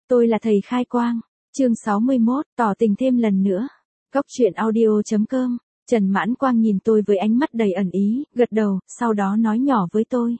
Tôi là thầy khai quang. Chương 61, tỏ tình thêm lần nữa. Góc truyện audio.com. Trần Mãn Quang nhìn tôi với ánh mắt đầy ẩn ý, gật đầu, sau đó nói nhỏ với tôi.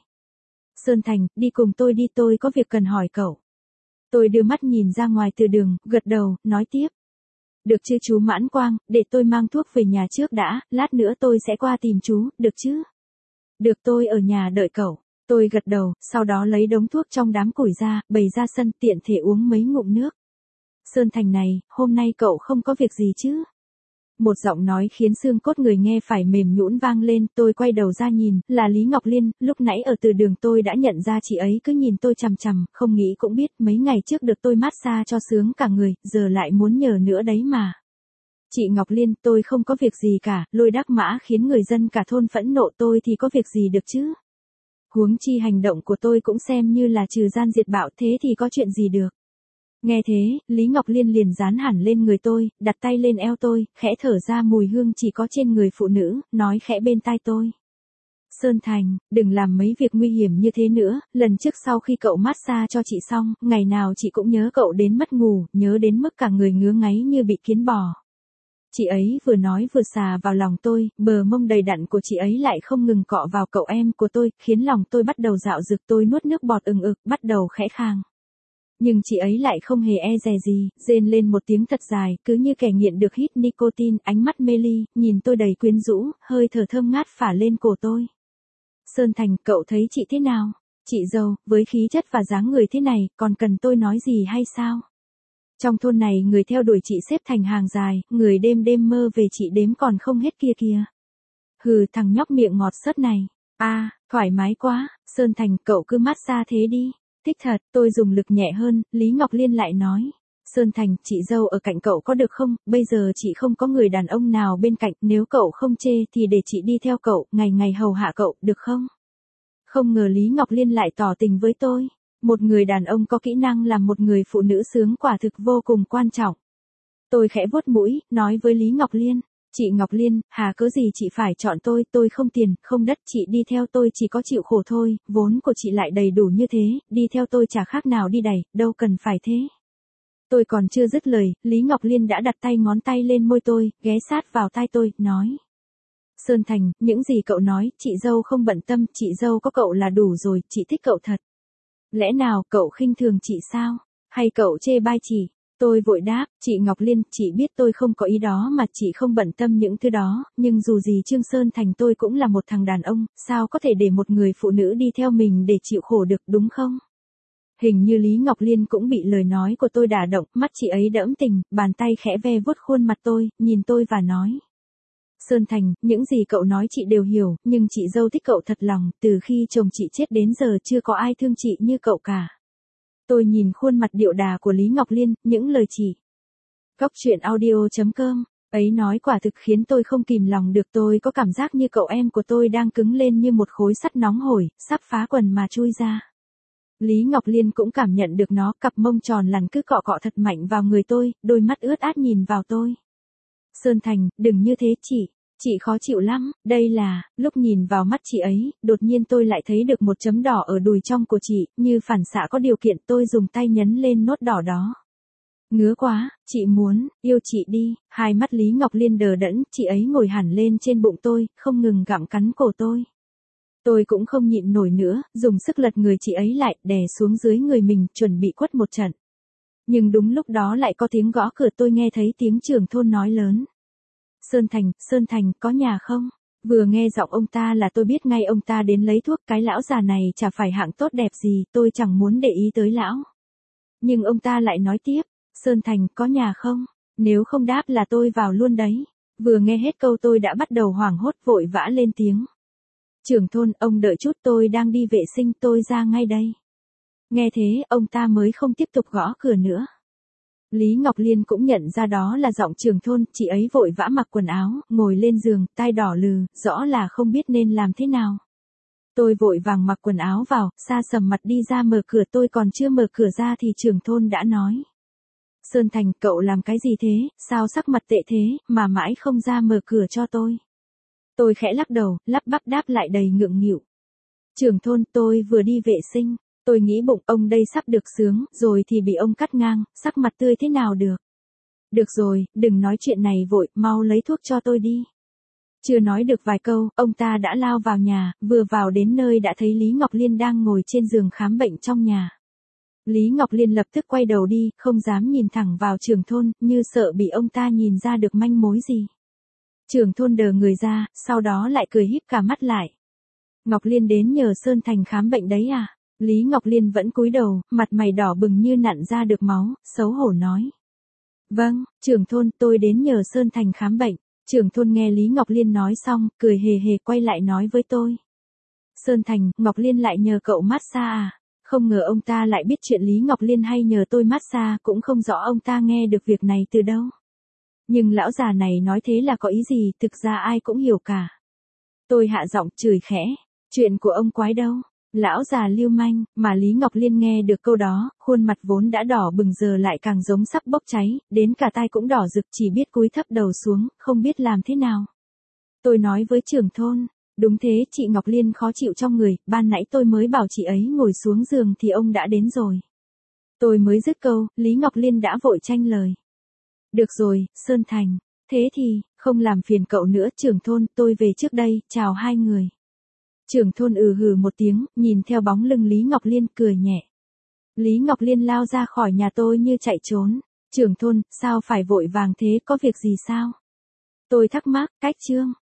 Sơn Thành, đi cùng tôi đi, tôi có việc cần hỏi cậu. Tôi đưa mắt nhìn ra ngoài từ đường, gật đầu, nói tiếp. Được chứ chú Mãn Quang, để tôi mang thuốc về nhà trước đã, lát nữa tôi sẽ qua tìm chú, được chứ? Được, tôi ở nhà đợi cậu. Tôi gật đầu, sau đó lấy đống thuốc trong đám củi ra, bày ra sân tiện thể uống mấy ngụm nước. Sơn Thành này, hôm nay cậu không có việc gì chứ? Một giọng nói khiến xương cốt người nghe phải mềm nhũn vang lên, tôi quay đầu ra nhìn, là Lý Ngọc Liên, lúc nãy ở từ đường tôi đã nhận ra chị ấy cứ nhìn tôi chằm chằm, không nghĩ cũng biết mấy ngày trước được tôi massage cho sướng cả người, giờ lại muốn nhờ nữa đấy mà. Chị Ngọc Liên, tôi không có việc gì cả, Lôi Đắc Mã khiến người dân cả thôn phẫn nộ, tôi thì có việc gì được chứ? Huống chi hành động của tôi cũng xem như là trừ gian diệt bạo, thế thì có chuyện gì được. Nghe thế, Lý Ngọc Liên liền dán hẳn lên người tôi, đặt tay lên eo tôi, khẽ thở ra mùi hương chỉ có trên người phụ nữ, nói khẽ bên tai tôi. Sơn Thành, đừng làm mấy việc nguy hiểm như thế nữa, lần trước sau khi cậu massage cho chị xong, ngày nào chị cũng nhớ cậu đến mất ngủ, nhớ đến mức cả người ngứa ngáy như bị kiến bò. Chị ấy vừa nói vừa xà vào lòng tôi, bờ mông đầy đặn của chị ấy lại không ngừng cọ vào cậu em của tôi, khiến lòng tôi bắt đầu dạo dực, tôi nuốt nước bọt ừng ực, bắt đầu khẽ khàng. Nhưng chị ấy lại không hề e dè gì, rên lên một tiếng thật dài, cứ như kẻ nghiện được hít nicotine, ánh mắt mê ly, nhìn tôi đầy quyến rũ, hơi thở thơm ngát phả lên cổ tôi. Sơn Thành, cậu thấy chị thế nào? Chị dâu, với khí chất và dáng người thế này, còn cần tôi nói gì hay sao? Trong thôn này người theo đuổi chị xếp thành hàng dài, người đêm đêm mơ về chị đếm còn không hết kia kìa. Hừ, thằng nhóc miệng ngọt sớt này. Thoải mái quá, Sơn Thành, cậu cứ massage thế đi. Thích thật, tôi dùng lực nhẹ hơn, Lý Ngọc Liên lại nói. Sơn Thành, chị dâu ở cạnh cậu có được không? Bây giờ chị không có người đàn ông nào bên cạnh, nếu cậu không chê thì để chị đi theo cậu, ngày ngày hầu hạ cậu, được không? Không ngờ Lý Ngọc Liên lại tỏ tình với tôi. Một người đàn ông có kỹ năng làm một người phụ nữ sướng quả thực vô cùng quan trọng. Tôi khẽ vuốt mũi, nói với Lý Ngọc Liên. Chị Ngọc Liên, hà cớ gì chị phải chọn tôi không tiền, không đất, chị đi theo tôi chỉ có chịu khổ thôi, vốn của chị lại đầy đủ như thế, đi theo tôi chả khác nào đi đẩy, đâu cần phải thế. Tôi còn chưa dứt lời, Lý Ngọc Liên đã đặt tay ngón tay lên môi tôi, ghé sát vào tai tôi, nói. Sơn Thành, những gì cậu nói, chị dâu không bận tâm, chị dâu có cậu là đủ rồi, chị thích cậu thật. Lẽ nào cậu khinh thường chị sao? Hay cậu chê bai chị? Tôi vội đáp, chị Ngọc Liên, chị biết tôi không có ý đó mà chị không bận tâm những thứ đó, nhưng dù gì Trương Sơn Thành tôi cũng là một thằng đàn ông, sao có thể để một người phụ nữ đi theo mình để chịu khổ được, đúng không? Hình như Lý Ngọc Liên cũng bị lời nói của tôi đả động, mắt chị ấy đẫm tình, bàn tay khẽ ve vuốt khuôn mặt tôi, nhìn tôi và nói. Sơn Thành, những gì cậu nói chị đều hiểu, nhưng chị dâu thích cậu thật lòng, từ khi chồng chị chết đến giờ chưa có ai thương chị như cậu cả. Tôi nhìn khuôn mặt điệu đà của Lý Ngọc Liên, những lời chỉ. Góc truyện audio.com, ấy nói quả thực khiến tôi không kìm lòng được, tôi có cảm giác như cậu em của tôi đang cứng lên như một khối sắt nóng hổi, sắp phá quần mà chui ra. Lý Ngọc Liên cũng cảm nhận được nó, cặp mông tròn lằn cứ cọ cọ thật mạnh vào người tôi, đôi mắt ướt át nhìn vào tôi. Sơn Thành, đừng như thế chị khó chịu lắm, đây là, lúc nhìn vào mắt chị ấy, đột nhiên tôi lại thấy được một chấm đỏ ở đùi trong của chị, như phản xạ có điều kiện tôi dùng tay nhấn lên nốt đỏ đó. Ngứa quá, chị muốn, yêu chị đi, hai mắt Lý Ngọc Liên đờ đẫn, chị ấy ngồi hẳn lên trên bụng tôi, không ngừng gặm cắn cổ tôi. Tôi cũng không nhịn nổi nữa, dùng sức lật người chị ấy lại, đè xuống dưới người mình, chuẩn bị quất một trận. Nhưng đúng lúc đó lại có tiếng gõ cửa, tôi nghe thấy tiếng trưởng thôn nói lớn. Sơn Thành, có nhà không? Vừa nghe giọng ông ta là tôi biết ngay ông ta đến lấy thuốc, cái lão già này chả phải hạng tốt đẹp gì, tôi chẳng muốn để ý tới lão. Nhưng ông ta lại nói tiếp, Sơn Thành, có nhà không? Nếu không đáp là tôi vào luôn đấy. Vừa nghe hết câu tôi đã bắt đầu hoảng hốt vội vã lên tiếng. Trưởng thôn, ông đợi chút, tôi đang đi vệ sinh, tôi ra ngay đây. Nghe thế, ông ta mới không tiếp tục gõ cửa nữa. Lý Ngọc Liên cũng nhận ra đó là giọng trưởng thôn, chị ấy vội vã mặc quần áo, ngồi lên giường, tai đỏ lừ, rõ là không biết nên làm thế nào. Tôi vội vàng mặc quần áo vào, sa sầm mặt đi ra mở cửa, tôi còn chưa mở cửa ra thì trưởng thôn đã nói. Sơn Thành, cậu làm cái gì thế, sao sắc mặt tệ thế, mà mãi không ra mở cửa cho tôi. Tôi khẽ lắc đầu, lắp bắp đáp lại đầy ngượng nghịu. Trưởng thôn, tôi vừa đi vệ sinh. Tôi nghĩ bụng ông đây sắp được sướng, rồi thì bị ông cắt ngang, sắc mặt tươi thế nào được. Được rồi, đừng nói chuyện này vội, mau lấy thuốc cho tôi đi. Chưa nói được vài câu, ông ta đã lao vào nhà, vừa vào đến nơi đã thấy Lý Ngọc Liên đang ngồi trên giường khám bệnh trong nhà. Lý Ngọc Liên lập tức quay đầu đi, không dám nhìn thẳng vào trưởng thôn, như sợ bị ông ta nhìn ra được manh mối gì. Trưởng thôn đờ người ra, sau đó lại cười híp cả mắt lại. Ngọc Liên đến nhờ Sơn Thành khám bệnh đấy à? Lý Ngọc Liên vẫn cúi đầu, mặt mày đỏ bừng như nặn ra được máu, xấu hổ nói. Vâng, trưởng thôn, tôi đến nhờ Sơn Thành khám bệnh. Trưởng thôn nghe Lý Ngọc Liên nói xong, cười hề hề quay lại nói với tôi. Sơn Thành, Ngọc Liên lại nhờ cậu massage à? Không ngờ ông ta lại biết chuyện Lý Ngọc Liên hay nhờ tôi massage, cũng không rõ ông ta nghe được việc này từ đâu. Nhưng lão già này nói thế là có ý gì, thực ra ai cũng hiểu cả. Tôi hạ giọng chửi khẽ, chuyện của ông quái đâu. Lão già lưu manh, mà Lý Ngọc Liên nghe được câu đó, khuôn mặt vốn đã đỏ bừng giờ lại càng giống sắp bốc cháy, đến cả tai cũng đỏ rực, chỉ biết cúi thấp đầu xuống, không biết làm thế nào. Tôi nói với trưởng thôn, đúng thế, chị Ngọc Liên khó chịu trong người, ban nãy tôi mới bảo chị ấy ngồi xuống giường thì ông đã đến rồi. Tôi mới dứt câu, Lý Ngọc Liên đã vội tranh lời. Được rồi, Sơn Thành, thế thì, không làm phiền cậu nữa, trưởng thôn, tôi về trước đây, chào hai người. Trưởng thôn hừ một tiếng, nhìn theo bóng lưng Lý Ngọc Liên cười nhẹ. Lý Ngọc Liên lao ra khỏi nhà tôi như chạy trốn. Trưởng thôn, sao phải vội vàng thế, có việc gì sao? Tôi thắc mắc, cách chương.